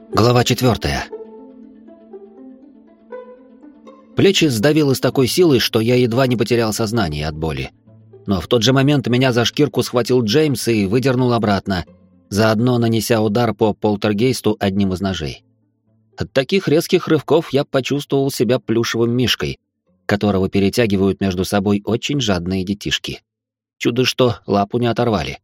Глава 4. Плечи сдавило с такой силой, что я едва не потерял сознание от боли. Но в тот же момент меня за шкирку схватил Джеймс и выдернул обратно, заодно нанеся удар по полтергейсту одним из ножей. От таких резких рывков я почувствовал себя плюшевым мишкой, которого перетягивают между собой очень жадные детишки. Чудо, что лапу не оторвали.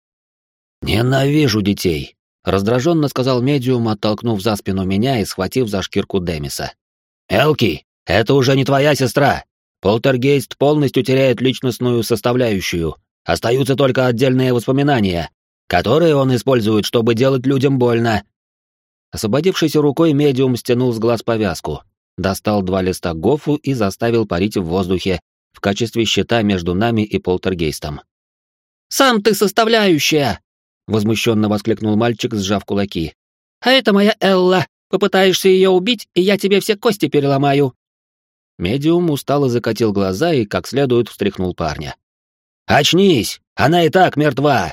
«Ненавижу детей», — раздраженно сказал медиум, оттолкнув за спину меня и схватив за шкирку Демиса. «Элки, это уже не твоя сестра. Полтергейст полностью теряет личностную составляющую. Остаются только отдельные воспоминания, которые он использует, чтобы делать людям больно». Освободившейся рукой медиум стянул с глаз повязку, достал 2 листа гофу и заставил парить в воздухе в качестве щита между нами и полтергейстом. «Сам ты составляющая!» — возмущенно воскликнул мальчик, сжав кулаки. «А это моя Элла. Попытаешься ее убить, и я тебе все кости переломаю». Медиум устало закатил глаза и как следует встряхнул парня. «Очнись! Она и так мертва!»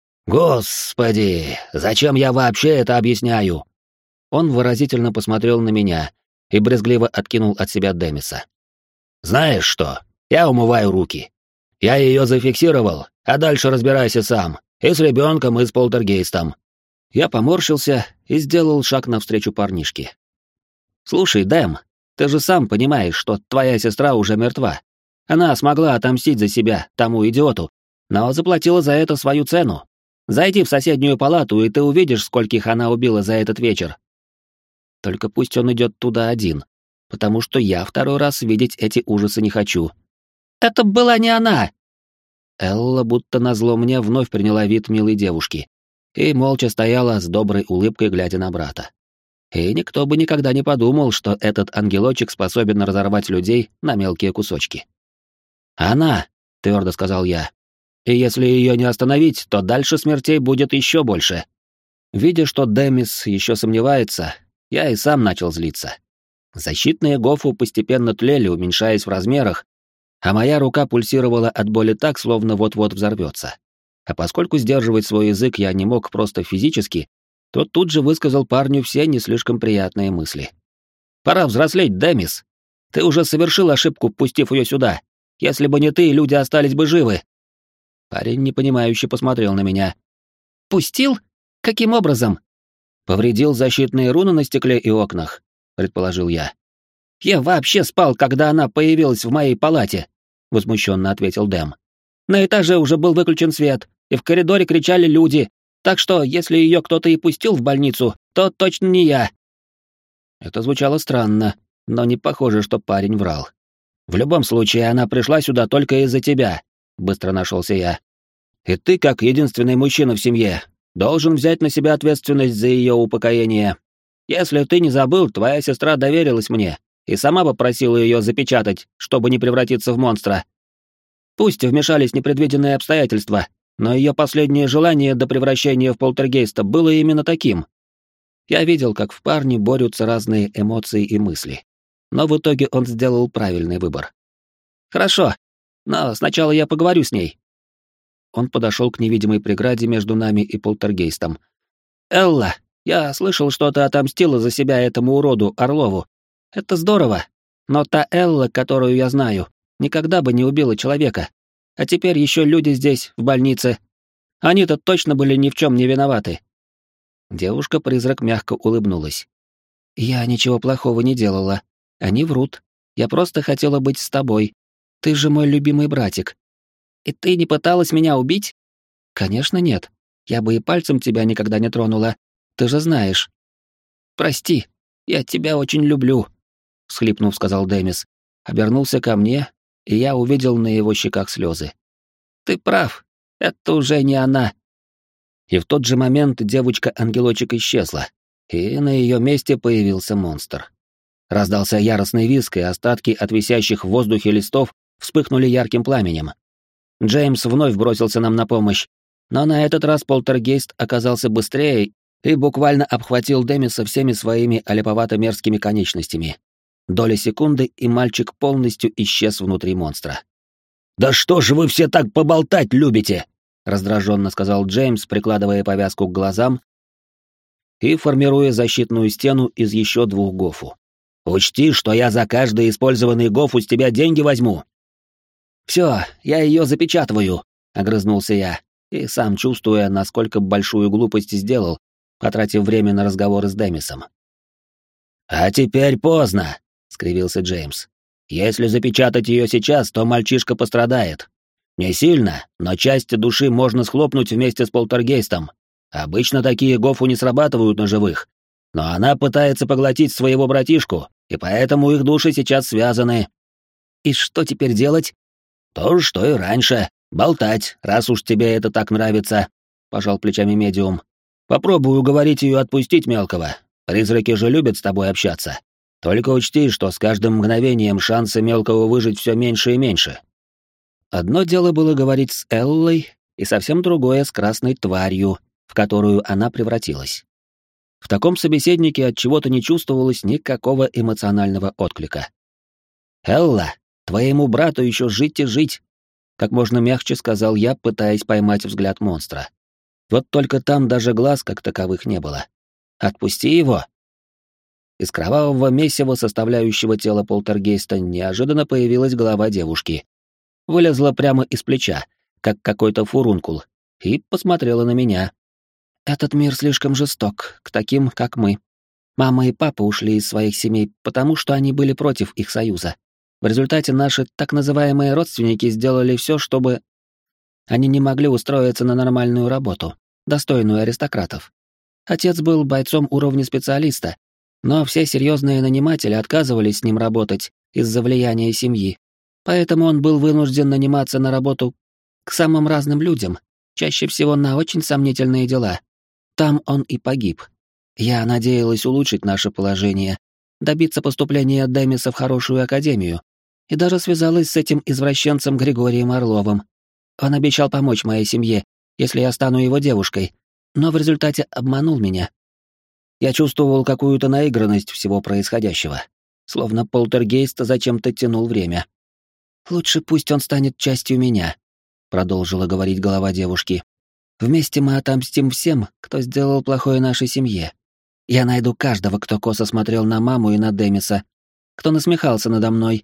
«Господи, зачем я вообще это объясняю?» Он выразительно посмотрел на меня и брезгливо откинул от себя Демиса. «Знаешь что? Я умываю руки. Я ее зафиксировал, а дальше разбирайся сам. И с ребенком, и с полтергейстом». Я поморщился и сделал шаг навстречу парнишке. «Слушай, Дэм, ты же сам понимаешь, что твоя сестра уже мертва. Она смогла отомстить за себя тому идиоту, но заплатила за это свою цену. Зайди в соседнюю палату, и ты увидишь, скольких она убила за этот вечер. Только пусть он идет туда один, потому что я второй раз видеть эти ужасы не хочу». «Это была не она!» Элла будто назло мне вновь приняла вид милой девушки и молча стояла с доброй улыбкой, глядя на брата. И никто бы никогда не подумал, что этот ангелочек способен разорвать людей на мелкие кусочки. «Она!» — твердо сказал я. «И если ее не остановить, то дальше смертей будет еще больше». Видя, что Демис еще сомневается, я и сам начал злиться. Защитные гофу постепенно тлели, уменьшаясь в размерах, а моя рука пульсировала от боли так, словно вот-вот взорвется. А поскольку сдерживать свой язык я не мог просто физически, то тут же высказал парню все не слишком приятные мысли. «Пора взрослеть, Демис. Ты уже совершил ошибку, пустив ее сюда. Если бы не ты, люди остались бы живы». Парень непонимающе посмотрел на меня. «Пустил? Каким образом?» «Повредил защитные руны на стекле и окнах», — предположил я. «Я вообще спал, когда она появилась в моей палате», — возмущенно ответил Дэм. «На этаже уже был выключен свет, и в коридоре кричали люди, так что, если ее кто-то и пустил в больницу, то точно не я». Это звучало странно, но не похоже, что парень врал. «В любом случае, она пришла сюда только из-за тебя», — быстро нашелся я. «И ты, как единственный мужчина в семье, должен взять на себя ответственность за ее упокоение. Если ты не забыл, твоя сестра доверилась мне и сама попросила ее запечатать, чтобы не превратиться в монстра. Пусть вмешались непредвиденные обстоятельства, но ее последнее желание до превращения в полтергейста было именно таким». Я видел, как в парне борются разные эмоции и мысли, но в итоге он сделал правильный выбор. «Хорошо, но сначала я поговорю с ней». Он подошел к невидимой преграде между нами и полтергейстом. «Элла, я слышал, что ты отомстила за себя этому уроду Орлову. Это здорово, но та Элла, которую я знаю, никогда бы не убила человека. А теперь еще люди здесь, в больнице. Они-то точно были ни в чем не виноваты». Девушка-призрак мягко улыбнулась. «Я ничего плохого не делала. Они врут. Я просто хотела быть с тобой. Ты же мой любимый братик». «И ты не пыталась меня убить?» «Конечно нет. Я бы и пальцем тебя никогда не тронула. Ты же знаешь». «Прости, я тебя очень люблю», — всхлипнув, сказал Демис. Обернулся ко мне, и я увидел на его щеках слезы. «Ты прав, это уже не она». И в тот же момент девочка-ангелочек исчезла, и на ее месте появился монстр. Раздался яростный визг, и остатки от висящих в воздухе листов вспыхнули ярким пламенем. Джеймс вновь бросился нам на помощь, но на этот раз полтергейст оказался быстрее и буквально обхватил Демиса всеми своими олиповато-мерзкими конечностями. Доля секунды, и мальчик полностью исчез внутри монстра. «Да что же вы все так поболтать любите?» — раздраженно сказал Джеймс, прикладывая повязку к глазам и формируя защитную стену из еще 2 гофу. «Учти, что я за каждый использованный гофу с тебя деньги возьму!» «Все, я ее запечатываю!» — огрызнулся я, и сам чувствуя, насколько большую глупость сделал, потратив время на разговоры с Демисом. «А теперь поздно!» — скривился Джеймс. «Если запечатать ее сейчас, то мальчишка пострадает. Не сильно, но часть души можно схлопнуть вместе с полтергейстом. Обычно такие гофу не срабатывают на живых, но она пытается поглотить своего братишку, и поэтому их души сейчас связаны». «И что теперь делать?» «То же, что и раньше. Болтать, раз уж тебе это так нравится», — пожал плечами медиум. «Попробую уговорить ее отпустить мелкого. Призраки же любят с тобой общаться. Только учти, что с каждым мгновением шансы мелкого выжить все меньше и меньше». Одно дело было говорить с Эллой, и совсем другое с красной тварью, в которую она превратилась. В таком собеседнике от чего-то не чувствовалось никакого эмоционального отклика. «Элла, твоему брату еще жить и жить», — как можно мягче сказал я, пытаясь поймать взгляд монстра. Вот только там даже глаз как таковых не было. «Отпусти его!» Из кровавого месива, составляющего тело полтергейста, неожиданно появилась голова девушки. Вылезла прямо из плеча, как какой-то фурункул, и посмотрела на меня. «Этот мир слишком жесток, к таким, как мы. Мама и папа ушли из своих семей, потому что они были против их союза. В результате наши так называемые родственники сделали все, чтобы они не могли устроиться на нормальную работу, достойную аристократов. Отец был бойцом уровня специалиста, но все серьезные наниматели отказывались с ним работать из-за влияния семьи. Поэтому он был вынужден наниматься на работу к самым разным людям, чаще всего на очень сомнительные дела. Там он и погиб. Я надеялась улучшить наше положение, добиться поступления Демиса в хорошую академию, и даже связалась с этим извращенцем Григорием Орловым. Он обещал помочь моей семье, если я стану его девушкой, но в результате обманул меня. Я чувствовал какую-то наигранность всего происходящего, словно полтергейст зачем-то тянул время. «Лучше пусть он станет частью меня», — продолжила говорить голова девушки. «Вместе мы отомстим всем, кто сделал плохое нашей семье. Я найду каждого, кто косо смотрел на маму и на Демиса, кто насмехался надо мной».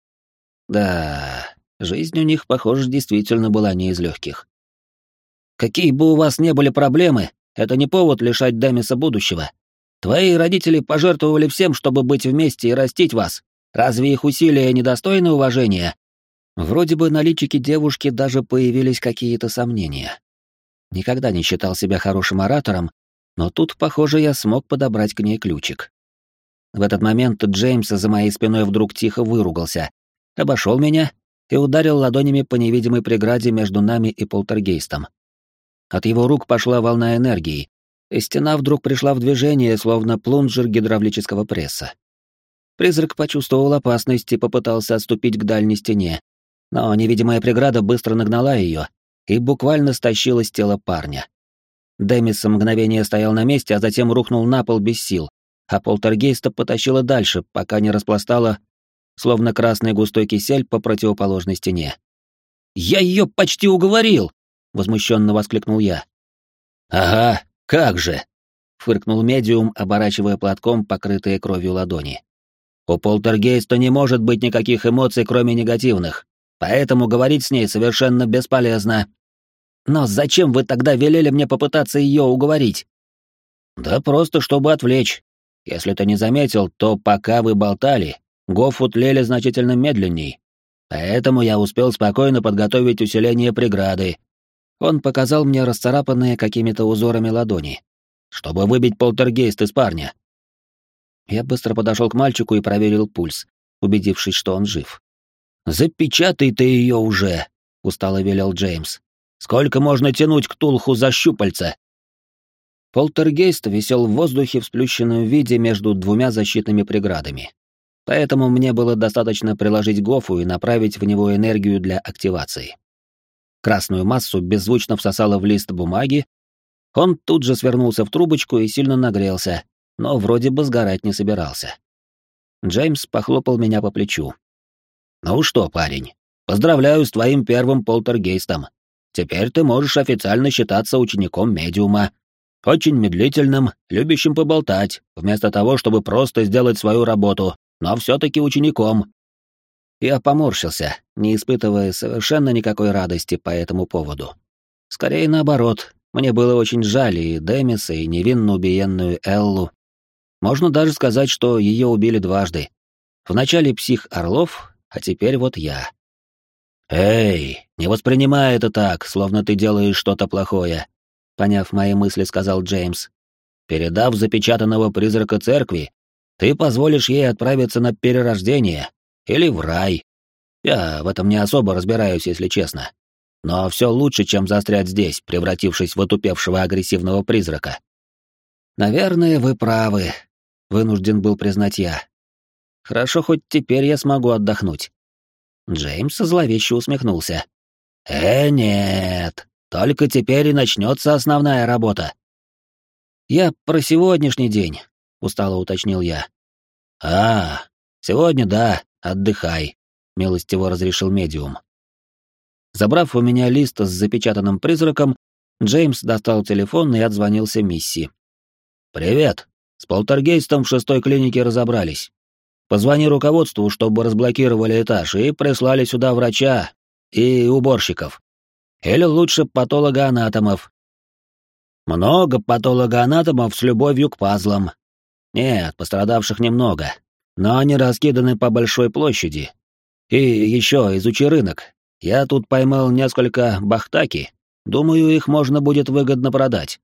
Да, жизнь у них, похоже, действительно была не из легких. «Какие бы у вас не были проблемы, это не повод лишать Демиса будущего. Твои родители пожертвовали всем, чтобы быть вместе и растить вас. Разве их усилия недостойны уважения?» Вроде бы на личике девушки даже появились какие-то сомнения. Никогда не считал себя хорошим оратором, но тут, похоже, я смог подобрать к ней ключик. В этот момент Джеймс за моей спиной вдруг тихо выругался, обошел меня и ударил ладонями по невидимой преграде между нами и полтергейстом. От его рук пошла волна энергии, и стена вдруг пришла в движение, словно плунжер гидравлического пресса. Призрак почувствовал опасность и попытался отступить к дальней стене, но невидимая преграда быстро нагнала ее и буквально стащила с тела парня. Демис мгновение стоял на месте, а затем рухнул на пол без сил, а полтергейста потащила дальше, пока не распластала, словно красный густой кисель по противоположной стене. «Я ее почти уговорил!» — возмущенно воскликнул я. «Ага, как же!» — фыркнул медиум, оборачивая платком покрытые кровью ладони. «У полтергейста не может быть никаких эмоций, кроме негативных, поэтому говорить с ней совершенно бесполезно. Но зачем вы тогда велели мне попытаться ее уговорить?» «Да просто чтобы отвлечь. Если ты не заметил, то пока вы болтали, гофу тлели значительно медленней, поэтому я успел спокойно подготовить усиление преграды». Он показал мне расцарапанные какими-то узорами ладони, чтобы выбить полтергейст из парня. Я быстро подошел к мальчику и проверил пульс, убедившись, что он жив. «Запечатай ты ее уже!» — устало велел Джеймс. «Сколько можно тянуть ктулху за щупальца?» Полтергейст висел в воздухе в сплющенном виде между 2 защитными преградами. Поэтому мне было достаточно приложить гофу и направить в него энергию для активации. Красную массу беззвучно всосало в лист бумаги, он тут же свернулся в трубочку и сильно нагрелся, но вроде бы сгорать не собирался. Джеймс похлопал меня по плечу. «Ну что, парень, поздравляю с твоим первым полтергейстом. Теперь ты можешь официально считаться учеником медиума. Очень медлительным, любящим поболтать, вместо того, чтобы просто сделать свою работу, но все-таки учеником. Я поморщился, не испытывая совершенно никакой радости по этому поводу. Скорее наоборот, мне было очень жаль и Демиса, и невинно убиенную Эллу. Можно даже сказать, что ее убили дважды. Вначале псих Орлов, а теперь вот я. «Эй, не воспринимай это так, словно ты делаешь что-то плохое», — поняв мои мысли, сказал Джеймс. «Передав запечатанного призрака церкви, ты позволишь ей отправиться на перерождение или в рай. Я в этом не особо разбираюсь, если честно. Но все лучше, чем застрять здесь, превратившись в отупевшего агрессивного призрака». «Наверное, вы правы», — вынужден был признать я. «Хорошо, хоть теперь я смогу отдохнуть». Джеймс зловеще усмехнулся. Нет, только теперь и начнется основная работа». «Я про сегодняшний день», — устало уточнил я. Сегодня да, отдыхай», — милостиво разрешил медиум. Забрав у меня лист с запечатанным призраком, Джеймс достал телефон и отзвонился Мисси. «Привет. С полтергейстом в 6-й клинике разобрались. Позвони руководству, чтобы разблокировали этаж и прислали сюда врача и уборщиков. Или лучше патологоанатомов. Много патологоанатомов с любовью к пазлам. Нет, пострадавших немного, но они раскиданы по большой площади. И еще изучи рынок. Я тут поймал несколько бахтаки. Думаю, их можно будет выгодно продать».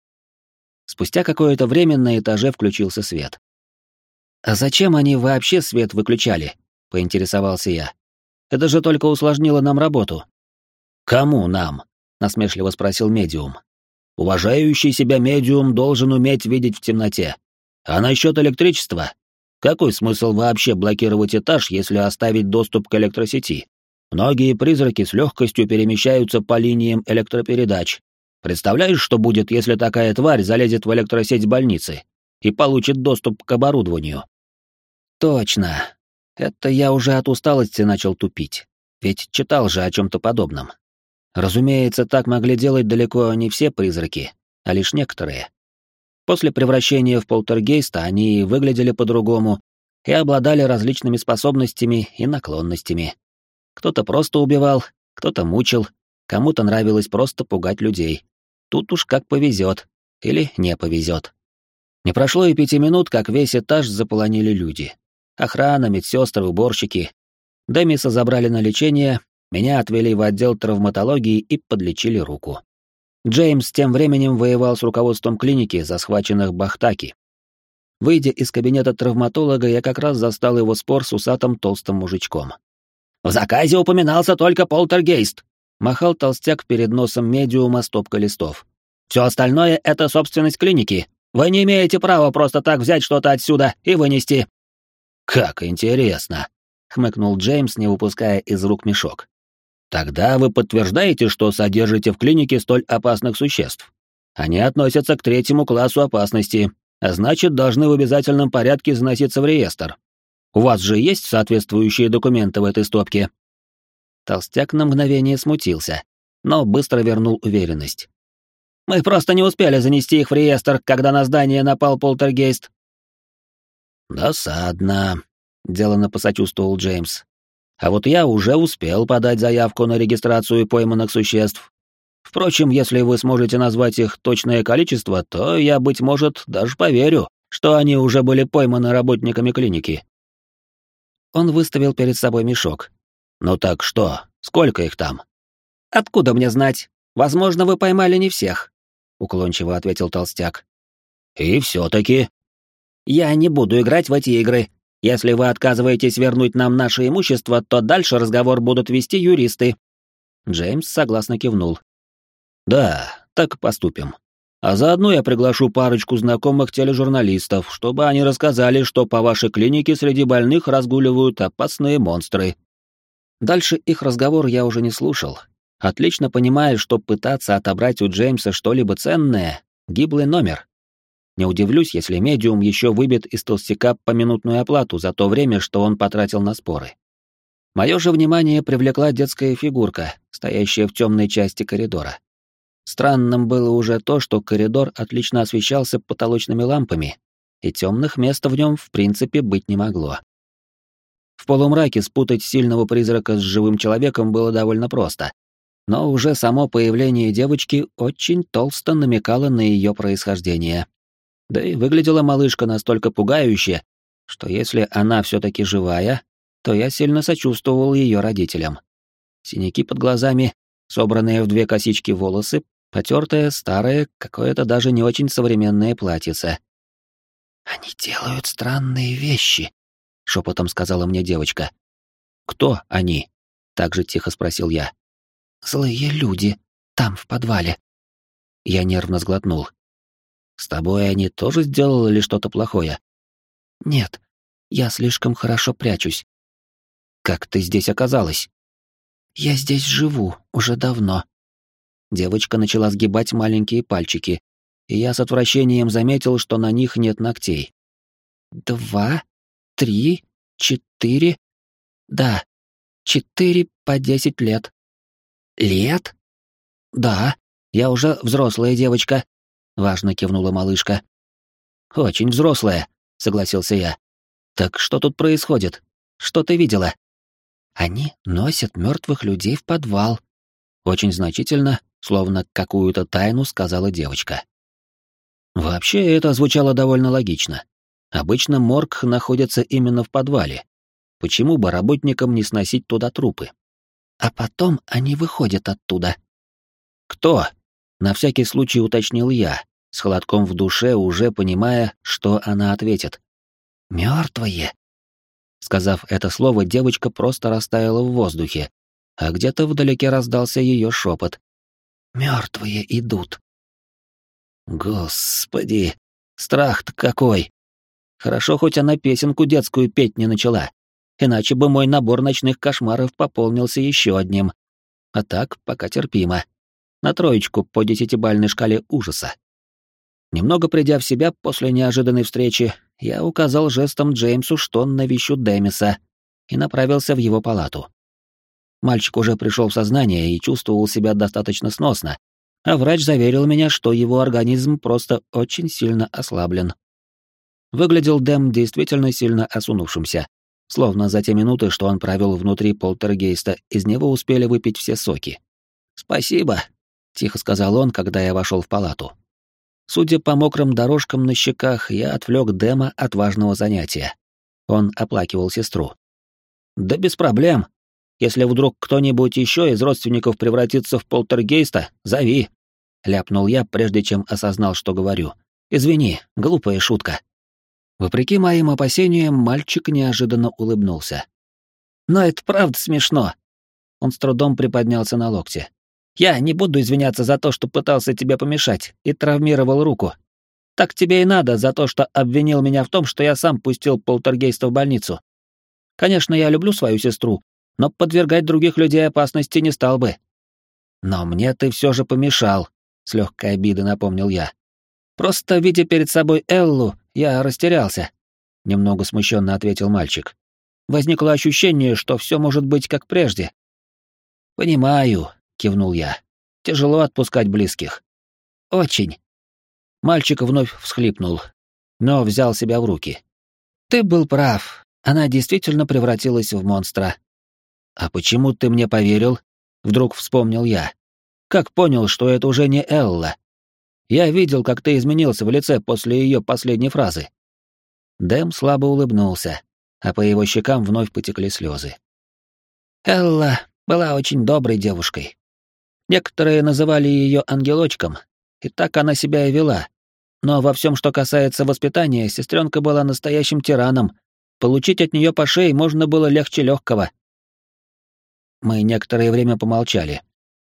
Спустя какое-то время на этаже включился свет. «А зачем они вообще свет выключали?» — поинтересовался я. «Это же только усложнило нам работу». «Кому нам?» — насмешливо спросил медиум. «Уважающий себя медиум должен уметь видеть в темноте. А насчет электричества? Какой смысл вообще блокировать этаж, если оставить доступ к электросети? Многие призраки с легкостью перемещаются по линиям электропередач. Представляешь, что будет, если такая тварь залезет в электросеть больницы и получит доступ к оборудованию?» «Точно. Это я уже от усталости начал тупить. Ведь читал же о чем-то подобном. Разумеется, так могли делать далеко не все призраки, а лишь некоторые. После превращения в полтергейста они выглядели по-другому и обладали различными способностями и наклонностями. Кто-то просто убивал, кто-то мучил, кому-то нравилось просто пугать людей. Тут уж как повезет или не повезет. Не прошло и 5 минут, как весь этаж заполонили люди. Охрана, медсестры, уборщики. Демиса забрали на лечение, меня отвели в отдел травматологии и подлечили руку. Джеймс тем временем воевал с руководством клиники за схваченных бахтаки. Выйдя из кабинета травматолога, я как раз застал его спор с усатым толстым мужичком. «В заказе упоминался только полтергейст», — махал толстяк перед носом медиума стопкой листов. «Все остальное — это собственность клиники. Вы не имеете права просто так взять что-то отсюда и вынести». «Как интересно», — хмыкнул Джеймс, не выпуская из рук мешок. «Тогда вы подтверждаете, что содержите в клинике столь опасных существ? Они относятся к 3-му классу опасности, а значит, должны в обязательном порядке заноситься в реестр. У вас же есть соответствующие документы в этой стопке?» Толстяк на мгновение смутился, но быстро вернул уверенность. «Мы просто не успели занести их в реестр, когда на здание напал полтергейст». «Досадно», — деланно посочувствовал Джеймс. «А вот я уже успел подать заявку на регистрацию пойманных существ. Впрочем, если вы сможете назвать их точное количество, то я, быть может, даже поверю, что они уже были пойманы работниками клиники». Он выставил перед собой мешок. «Ну так что, сколько их там?» «Откуда мне знать? Возможно, вы поймали не всех», — уклончиво ответил толстяк. «И все-таки...» «Я не буду играть в эти игры. Если вы отказываетесь вернуть нам наше имущество, то дальше разговор будут вести юристы». Джеймс согласно кивнул. «Да, так поступим. А заодно я приглашу парочку знакомых тележурналистов, чтобы они рассказали, что по вашей клинике среди больных разгуливают опасные монстры». Дальше их разговор я уже не слушал, отлично понимая, что пытаться отобрать у Джеймса что-либо ценное — гиблый номер. Не удивлюсь, если медиум еще выбит из толстяка поминутную оплату за то время, что он потратил на споры. Мое же внимание привлекла детская фигурка, стоящая в темной части коридора. Странным было уже то, что коридор отлично освещался потолочными лампами, и темных мест в нем в принципе быть не могло. В полумраке спутать сильного призрака с живым человеком было довольно просто, но уже само появление девочки очень толсто намекало на ее происхождение. Да и выглядела малышка настолько пугающе, что если она все-таки живая, то я сильно сочувствовал ее родителям. Синяки под глазами, собранные в 2 косички волосы, потертое, старое, какое-то даже не очень современное платьице. «Они делают странные вещи», — шепотом сказала мне девочка. «Кто они?» — также тихо спросил я. «Злые люди, там, в подвале». Я нервно сглотнул. «С тобой они тоже сделали что-то плохое?» «Нет, я слишком хорошо прячусь». «Как ты здесь оказалась?» «Я здесь живу уже давно». Девочка начала сгибать маленькие пальчики, и я с отвращением заметил, что на них нет ногтей. 2, 3, 4... Да, 4 по 10 лет. Лет? Да, я уже взрослая девочка, важно кивнула малышка. Очень взрослая, согласился я. Так что тут происходит? Что ты видела? Они носят мертвых людей в подвал. Очень значительно, словно какую-то тайну сказала девочка. Вообще это звучало довольно логично. Обычно морг находится именно в подвале. Почему бы работникам не сносить туда трупы? А потом они выходят оттуда. Кто? На всякий случай уточнил я, с холодком в душе уже понимая, что она ответит. Мертвые. Сказав это слово, девочка просто растаяла в воздухе, а где-то вдалеке раздался ее шепот. Мертвые идут. Господи, страх-то какой! Хорошо, хоть она песенку детскую петь не начала, иначе бы мой набор ночных кошмаров пополнился еще одним. А так, пока терпимо. На 3 по 10-бальной шкале ужаса. Немного придя в себя после неожиданной встречи, я указал жестом Джеймсу, что навещу Демиса, и направился в его палату. Мальчик уже пришел в сознание и чувствовал себя достаточно сносно, а врач заверил меня, что его организм просто очень сильно ослаблен. Выглядел Дэм действительно сильно осунувшимся, словно за те минуты, что он провел внутри полтергейста, из него успели выпить все соки. «Спасибо», — тихо сказал он, когда я вошел в палату. Судя по мокрым дорожкам на щеках, я отвлек Дэма от важного занятия. Он оплакивал сестру. «Да без проблем. Если вдруг кто-нибудь еще из родственников превратится в полтергейста, зови», — ляпнул я, прежде чем осознал, что говорю. «Извини, глупая шутка». Вопреки моим опасениям, мальчик неожиданно улыбнулся. «Но это правда смешно». Он с трудом приподнялся на локте. «Я не буду извиняться за то, что пытался тебе помешать и травмировал руку. Так тебе и надо за то, что обвинил меня в том, что я сам пустил полтергейста в больницу. Конечно, я люблю свою сестру, но подвергать других людей опасности не стал бы». «Но мне ты все же помешал», — с легкой обидой напомнил я. «Просто, видя перед собой Эллу, я растерялся», — немного смущенно ответил мальчик. «Возникло ощущение, что все может быть как прежде». «Понимаю», — кивнул я. «Тяжело отпускать близких». «Очень». Мальчик вновь всхлипнул, но взял себя в руки. «Ты был прав. Она действительно превратилась в монстра». «А почему ты мне поверил?» — вдруг вспомнил я. «Как понял, что это уже не Элла? Я видел, как ты изменился в лице после ее последней фразы». Дэм слабо улыбнулся, а по его щекам вновь потекли слезы. «Элла была очень доброй девушкой. Некоторые называли ее ангелочком, и так она себя и вела. Но во всем, что касается воспитания, сестренка была настоящим тираном. Получить от нее по шее можно было легче легкого». Мы некоторое время помолчали.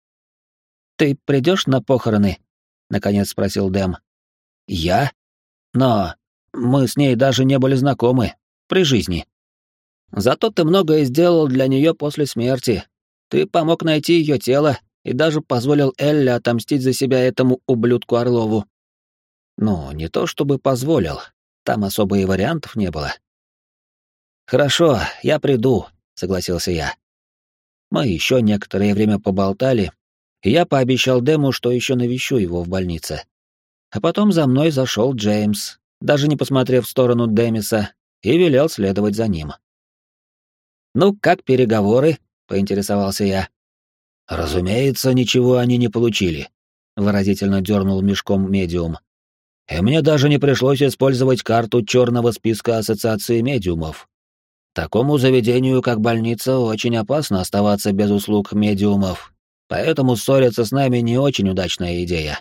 «Ты придешь на похороны?» — наконец спросил Дэм. «Я? Но мы с ней даже не были знакомы при жизни. Зато ты многое сделал для нее после смерти. Ты помог найти ее тело и даже позволил Элле отомстить за себя этому ублюдку Орлову». «Ну, не то чтобы позволил, там особо и вариантов не было». «Хорошо, я приду», — согласился я. Мы еще некоторое время поболтали, и я пообещал Дэму, что еще навещу его в больнице. А потом за мной зашел Джеймс, даже не посмотрев в сторону Демиса, и велел следовать за ним. «Ну, как переговоры?» — поинтересовался я. «Разумеется, ничего они не получили», — выразительно дернул мешком медиум. «И мне даже не пришлось использовать карту черного списка ассоциации медиумов. Такому заведению, как больница, очень опасно оставаться без услуг медиумов, поэтому ссориться с нами не очень удачная идея».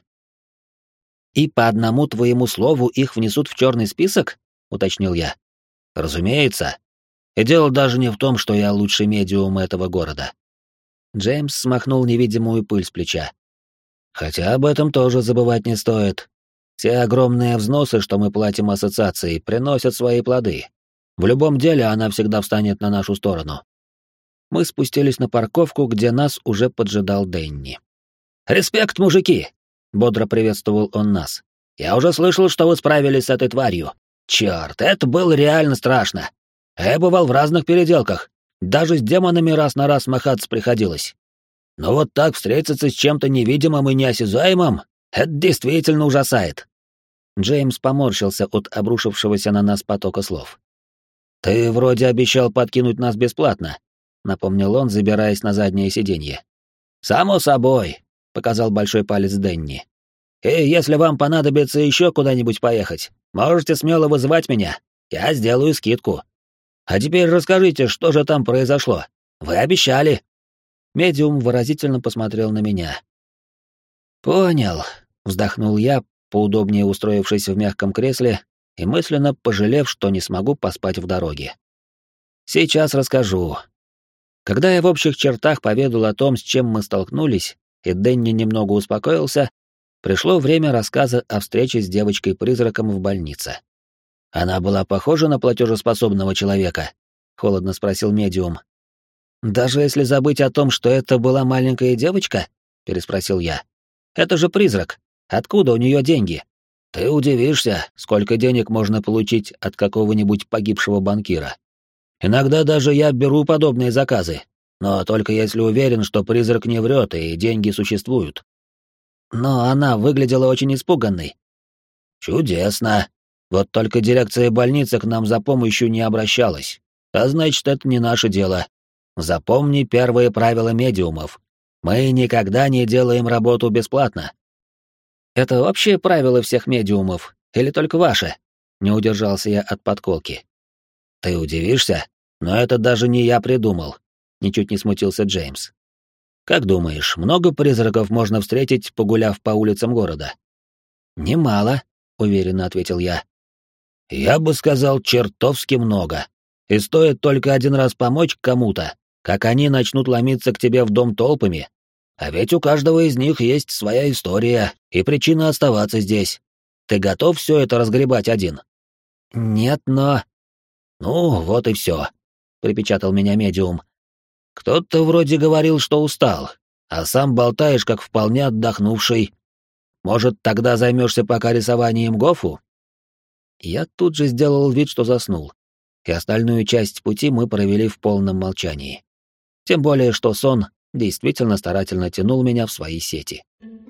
«И по одному твоему слову их внесут в черный список?» — уточнил я. «Разумеется. И дело даже не в том, что я лучший медиум этого города». Джеймс смахнул невидимую пыль с плеча. «Хотя об этом тоже забывать не стоит. Те огромные взносы, что мы платим ассоциации, приносят свои плоды. В любом деле она всегда встанет на нашу сторону». Мы спустились на парковку, где нас уже поджидал Дэнни. «Респект, мужики!» — бодро приветствовал он нас. «Я уже слышал, что вы справились с этой тварью. Черт, это было реально страшно. Я бывал в разных переделках. Даже с демонами раз на раз махаться приходилось. Но вот так встретиться с чем-то невидимым и неосязаемым — это действительно ужасает». Джеймс поморщился от обрушившегося на нас потока слов. «Ты вроде обещал подкинуть нас бесплатно», — напомнил он, забираясь на заднее сиденье. «Само собой», — показал большой палец Дэнни. «И если вам понадобится еще куда-нибудь поехать, можете смело вызывать меня, я сделаю скидку. А теперь расскажите, что же там произошло? Вы обещали». Медиум выразительно посмотрел на меня. «Понял», — вздохнул я, поудобнее устроившись в мягком кресле и мысленно пожалев, что не смогу поспать в дороге. «Сейчас расскажу». Когда я в общих чертах поведал о том, с чем мы столкнулись, и Дэнни немного успокоился, пришло время рассказа о встрече с девочкой-призраком в больнице. «Она была похожа на платежеспособного человека?» — холодно спросил медиум. «Даже если забыть о том, что это была маленькая девочка?» — переспросил я. «Это же призрак. Откуда у нее деньги?» «Ты удивишься, сколько денег можно получить от какого-нибудь погибшего банкира. Иногда даже я беру подобные заказы, но только если уверен, что призрак не врет и деньги существуют». «Но она выглядела очень испуганной». «Чудесно. Вот только дирекция больницы к нам за помощью не обращалась. А значит, это не наше дело. Запомни первые правила медиумов. Мы никогда не делаем работу бесплатно». «Это общее правило всех медиумов или только ваше?» Не удержался я от подколки. «Ты удивишься, но это даже не я придумал», — ничуть не смутился Джеймс. «Как думаешь, много призраков можно встретить, погуляв по улицам города?» «Немало», — уверенно ответил я. «Я бы сказал, чертовски много. И стоит только один раз помочь кому-то, как они начнут ломиться к тебе в дом толпами. А ведь у каждого из них есть своя история и причина оставаться здесь. Ты готов все это разгребать один?» «Нет, но...» «Ну, вот и все», — припечатал меня медиум. «Кто-то вроде говорил, что устал, а сам болтаешь, как вполне отдохнувший. Может, тогда займешься пока рисованием гофу?» Я тут же сделал вид, что заснул, и остальную часть пути мы провели в полном молчании. Тем более, что сон действительно старательно тянул меня в свои сети.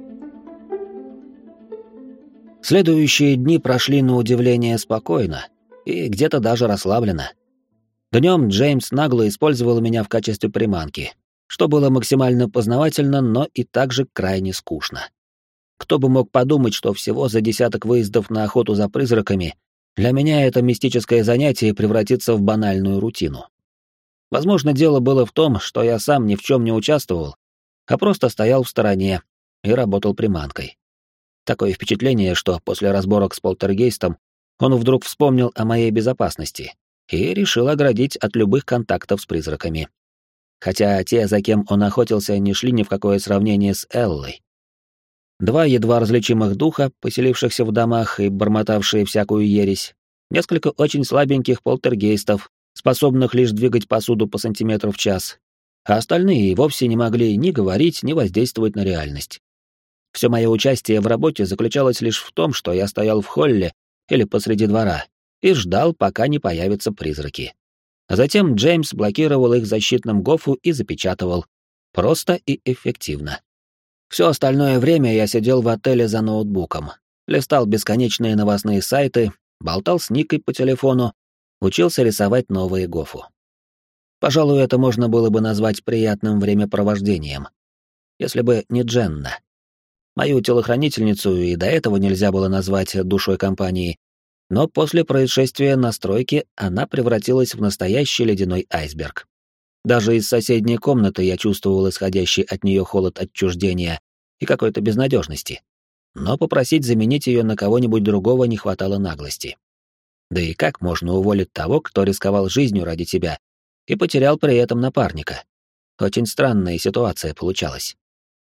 Следующие дни прошли на удивление спокойно и где-то даже расслабленно. Днем Джеймс нагло использовал меня в качестве приманки, что было максимально познавательно, но и также крайне скучно. Кто бы мог подумать, что всего за десяток выездов на охоту за призраками для меня это мистическое занятие превратится в банальную рутину. Возможно, дело было в том, что я сам ни в чем не участвовал, а просто стоял в стороне и работал приманкой. Такое впечатление, что после разборок с полтергейстом он вдруг вспомнил о моей безопасности и решил оградить от любых контактов с призраками. Хотя те, за кем он охотился, не шли ни в какое сравнение с Эллой. Два едва различимых духа, поселившихся в домах и бормотавшие всякую ересь, несколько очень слабеньких полтергейстов, способных лишь двигать посуду по сантиметру в час, а остальные и вовсе не могли ни говорить, ни воздействовать на реальность. Все мое участие в работе заключалось лишь в том, что я стоял в холле или посреди двора и ждал, пока не появятся призраки. А затем Джеймс блокировал их защитным гофу и запечатывал. Просто и эффективно. Все остальное время я сидел в отеле за ноутбуком, листал бесконечные новостные сайты, болтал с Никой по телефону, учился рисовать новые гофу. Пожалуй, это можно было бы назвать приятным времяпровождением, если бы не Дженна. Мою телохранительницу и до этого нельзя было назвать душой компании, но после происшествия на стройке она превратилась в настоящий ледяной айсберг. Даже из соседней комнаты я чувствовал исходящий от нее холод отчуждения и какой-то безнадежности. Но попросить заменить ее на кого-нибудь другого не хватало наглости. Да и как можно уволить того, кто рисковал жизнью ради тебя и потерял при этом напарника? Очень странная ситуация получалась.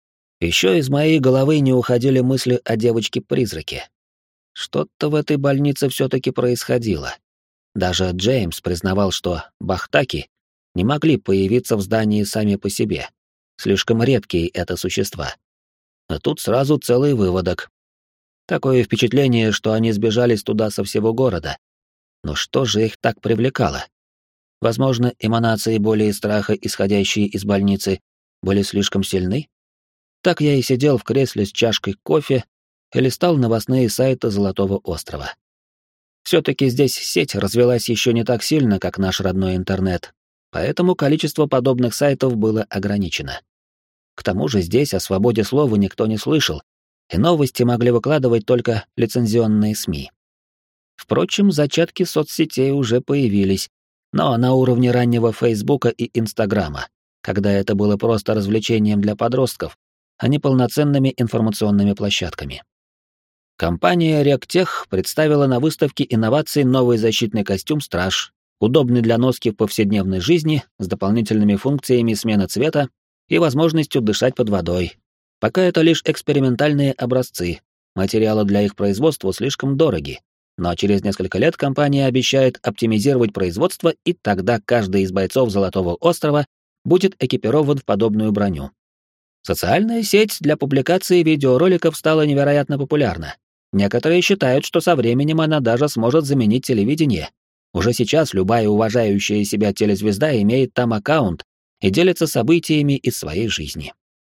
Еще из моей головы не уходили мысли о девочке-призраке. Что-то в этой больнице все-таки происходило. Даже Джеймс признавал, что бахтаки не могли появиться в здании сами по себе. Слишком редкие это существа. А тут сразу целый выводок. Такое впечатление, что они сбежались туда со всего города. Но что же их так привлекало? Возможно, эманации боли и страха, исходящие из больницы, были слишком сильны? Так я и сидел в кресле с чашкой кофе и листал новостные сайты Золотого острова. Все-таки здесь сеть развелась еще не так сильно, как наш родной интернет, поэтому количество подобных сайтов было ограничено. К тому же здесь о свободе слова никто не слышал, и новости могли выкладывать только лицензионные СМИ. Впрочем, зачатки соцсетей уже появились, но на уровне раннего Фейсбука и Инстаграма, когда это было просто развлечением для подростков, а не полноценными информационными площадками. Компания Ректех представила на выставке инноваций новый защитный костюм «Страж», удобный для носки в повседневной жизни, с дополнительными функциями смены цвета и возможностью дышать под водой. Пока это лишь экспериментальные образцы, материалы для их производства слишком дороги, но через несколько лет компания обещает оптимизировать производство, и тогда каждый из бойцов Золотого острова будет экипирован в подобную броню. Социальная сеть для публикации видеороликов стала невероятно популярна. Некоторые считают, что со временем она даже сможет заменить телевидение. Уже сейчас любая уважающая себя телезвезда имеет там аккаунт и делится событиями из своей жизни.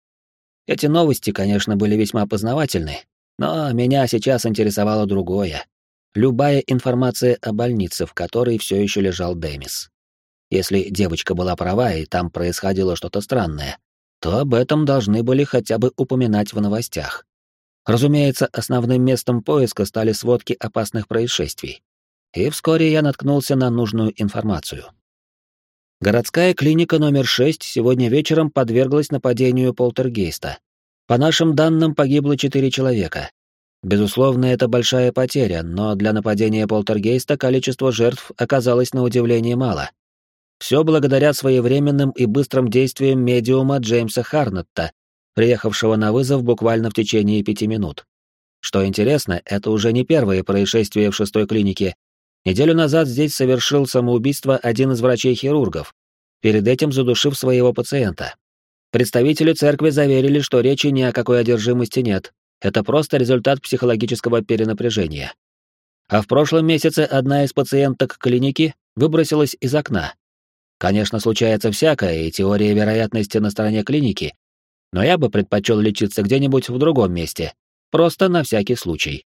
Эти новости, конечно, были весьма познавательны, но меня сейчас интересовало другое. Любая информация о больнице, в которой все еще лежал Демис. Если девочка была права и там происходило что-то странное, то об этом должны были хотя бы упоминать в новостях. Разумеется, основным местом поиска стали сводки опасных происшествий. И вскоре я наткнулся на нужную информацию. Городская клиника номер 6 сегодня вечером подверглась нападению полтергейста. По нашим данным, погибло 4 человека. Безусловно, это большая потеря, но для нападения полтергейста количество жертв оказалось на удивление мало. Все благодаря своевременным и быстрым действиям медиума Джеймса Харнетта, приехавшего на вызов буквально в течение 5 минут. Что интересно, это уже не первое происшествие в 6-й клинике. Неделю назад здесь совершил самоубийство один из врачей-хирургов, перед этим задушив своего пациента. Представители церкви заверили, что речи ни о какой одержимости нет, это просто результат психологического перенапряжения. А в прошлом месяце одна из пациенток клиники выбросилась из окна. Конечно, случается всякое, и теория вероятности на стороне клиники, но я бы предпочел лечиться где-нибудь в другом месте, просто на всякий случай.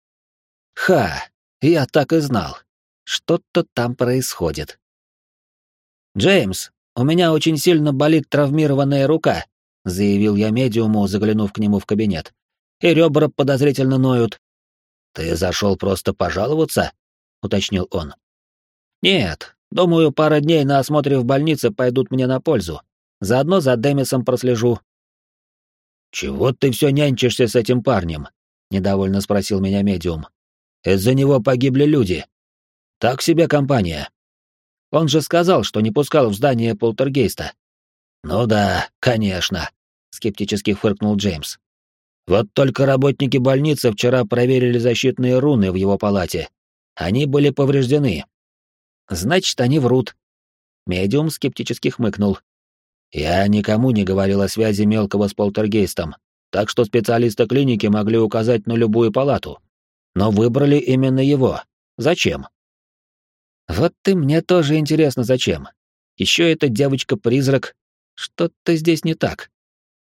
Я так и знал. Что-то там происходит. «Джеймс, у меня очень сильно болит травмированная рука», — заявил я медиуму, заглянув к нему в кабинет. «И ребра подозрительно ноют». «Ты зашел просто пожаловаться?» — уточнил он. «Нет, думаю, пара дней на осмотре в больнице пойдут мне на пользу. Заодно за Демисом прослежу». «Чего ты все нянчишься с этим парнем?» — недовольно спросил меня медиум. «Из-за него погибли люди. Так себе компания. Он же сказал, что не пускал в здание полтергейста». «Ну да, конечно», — скептически фыркнул Джеймс. «Вот только работники больницы вчера проверили защитные руны в его палате. Они были повреждены». «Значит, они врут». Медиум скептически хмыкнул. «Я никому не говорил о связи мелкого с полтергейстом, так что специалисты клиники могли указать на любую палату. Но выбрали именно его. Зачем?» «Вот ты мне тоже интересно, зачем. Еще эта девочка-призрак. Что-то здесь не так».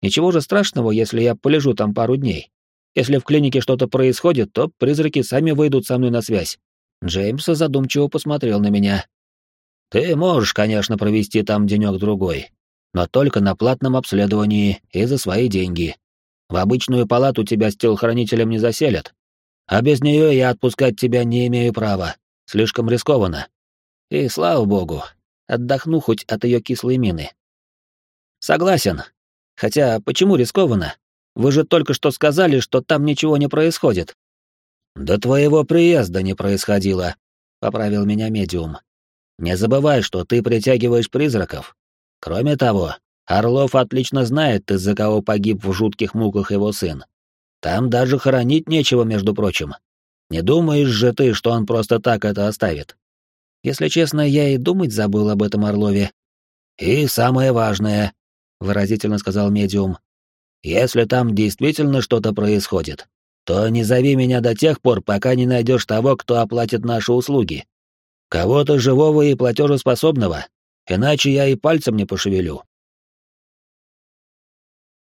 Ничего же страшного, если я полежу там пару дней. Если в клинике что-то происходит, то призраки сами выйдут со мной на связь. Джеймс задумчиво посмотрел на меня. Ты можешь, конечно, провести там денек-другой, но только на платном обследовании и за свои деньги. В обычную палату тебя с телохранителем не заселят, а без нее я отпускать тебя не имею права. Слишком рискованно. И, слава богу, отдохну хоть от ее кислой мины. Согласен. Хотя, почему рискованно? Вы же только что сказали, что там ничего не происходит. До твоего приезда не происходило, поправил меня медиум. Не забывай, что ты притягиваешь призраков. Кроме того, Орлов отлично знает, из-за кого погиб в жутких муках его сын. Там даже хоронить нечего, между прочим. Не думаешь же ты, что он просто так это оставит? Если честно, я и думать забыл об этом Орлове. И самое важное, выразительно сказал медиум, если там действительно что-то происходит, то не зови меня до тех пор, пока не найдешь того, кто оплатит наши услуги. Кого-то живого и платежеспособного, иначе я и пальцем не пошевелю.